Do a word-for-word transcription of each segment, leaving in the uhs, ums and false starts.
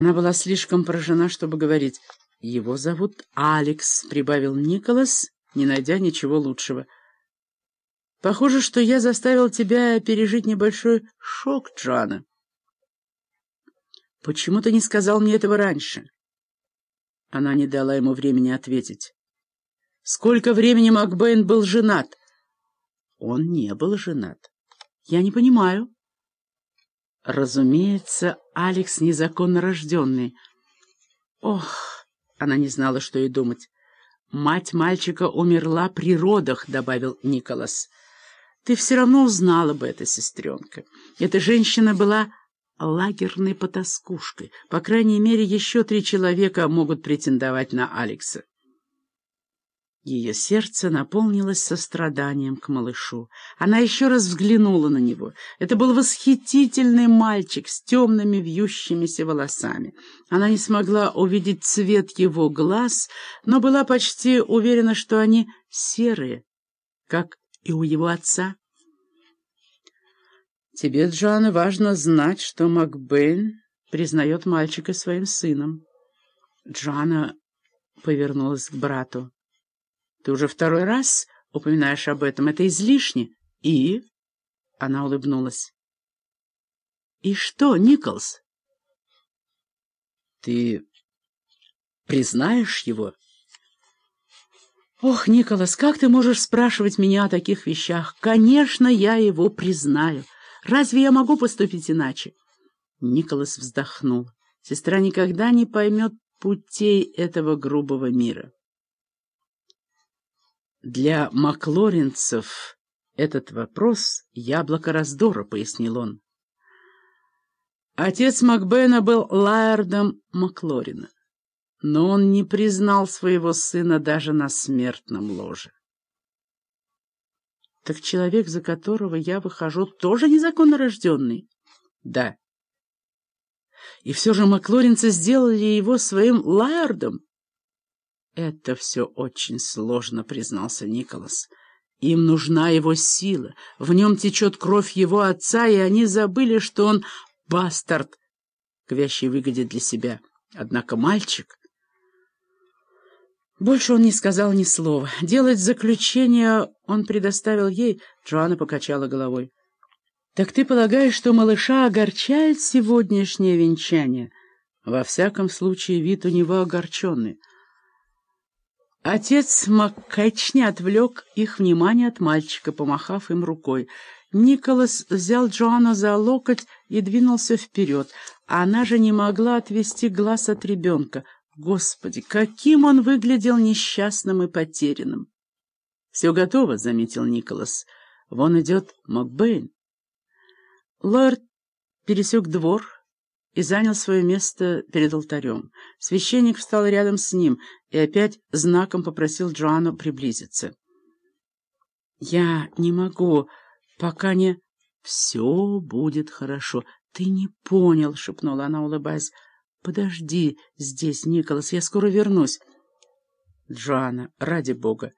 Она была слишком поражена, чтобы говорить. «Его зовут Алекс», — прибавил Николас, не найдя ничего лучшего. «Похоже, что я заставил тебя пережить небольшой шок, Джоанна. Почему ты не сказал мне этого раньше?» Она не дала ему времени ответить. «Сколько времени Макбейн был женат?» «Он не был женат». «Я не понимаю». «Разумеется, Алекс незаконно рожденный». «Ох!» — она не знала, что и думать. «Мать мальчика умерла при родах», — добавил Николас. «Ты все равно узнала бы это, сестренка. Эта женщина была лагерной потаскушкой. По крайней мере, еще три человека могут претендовать на Алекса». Ее сердце наполнилось состраданием к малышу. Она еще раз взглянула на него. Это был восхитительный мальчик с темными вьющимися волосами. Она не смогла увидеть цвет его глаз, но была почти уверена, что они серые, как и у его отца. «Тебе, Джоанна, важно знать, что Макбейн признает мальчика своим сыном». Джоанна повернулась к брату. «Ты уже второй раз упоминаешь об этом. Это излишне». «И?» — она улыбнулась. «И что, Николс? Ты признаешь его?» «Ох, Николас, как ты можешь спрашивать меня о таких вещах? Конечно, я его признаю. Разве я могу поступить иначе?» Николас вздохнул. Сестра никогда не поймет путей этого грубого мира. «Для маклоринцев этот вопрос — яблоко раздора», — пояснил он. Отец Макбейна был лаэрдом Маклорина, но он не признал своего сына даже на смертном ложе. «Так человек, за которого я выхожу, тоже незаконно рожденный?» «Да». «И все же маклоринцы сделали его своим лаэрдом?» «Это все очень сложно», — признался Николас. «Им нужна его сила, в нем течет кровь его отца, и они забыли, что он бастард к вящей выгоде для себя. Однако мальчик...» Больше он не сказал ни слова. Делать заключение он предоставил ей. Джоанна покачала головой. «Так ты полагаешь, что малыша огорчает сегодняшнее венчание?» «Во всяком случае, вид у него огорченный». Отец Маккэчни отвлек их внимание от мальчика, помахав им рукой. Николас взял Джоанну за локоть и двинулся вперед, а она же не могла отвести глаз от ребенка. Господи, каким он выглядел несчастным и потерянным! «Все готово», — заметил Николас. «Вон идет Макбейн». Лорд пересек двор и занял свое место перед алтарем. Священник встал рядом с ним и опять знаком попросил Джоанну приблизиться. «Я не могу, пока не...» «Все будет хорошо. Ты не понял», — шепнула она, улыбаясь. «Подожди здесь, Николас, я скоро вернусь». «Джоанна, ради бога».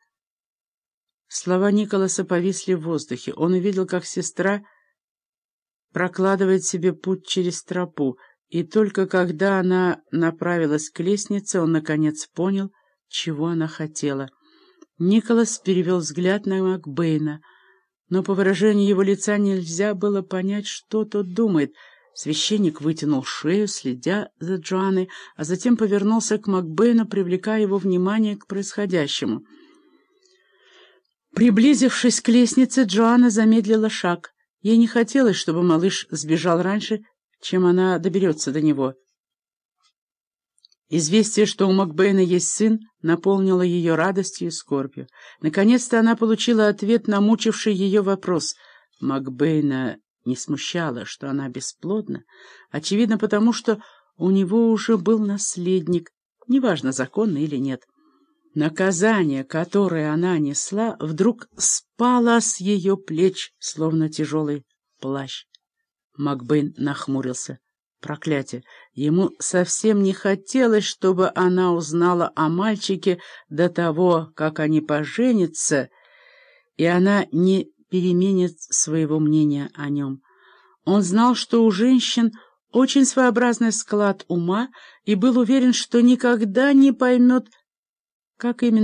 Слова Николаса повисли в воздухе. Он увидел, как сестра прокладывает себе путь через тропу, и только когда она направилась к лестнице, он, наконец, понял, чего она хотела. Николас перевел взгляд на Макбейна, но по выражению его лица нельзя было понять, что тот думает. Священник вытянул шею, следя за Джоанной, а затем повернулся к Макбейну, привлекая его внимание к происходящему. Приблизившись к лестнице, Джоанна замедлила шаг. Ей не хотелось, чтобы малыш сбежал раньше, чем она доберется до него. Известие, что у Макбейна есть сын, наполнило ее радостью и скорбью. Наконец-то она получила ответ на мучивший ее вопрос. Макбейна не смущало, что она бесплодна, очевидно потому, что у него уже был наследник, неважно, законный или нет. Наказание, которое она несла, вдруг спало с ее плеч, словно тяжелый плащ. Макбейн нахмурился. Проклятие! Ему совсем не хотелось, чтобы она узнала о мальчике до того, как они поженятся, и она не переменит своего мнения о нем. Он знал, что у женщин очень своеобразный склад ума и был уверен, что никогда не поймет, как именно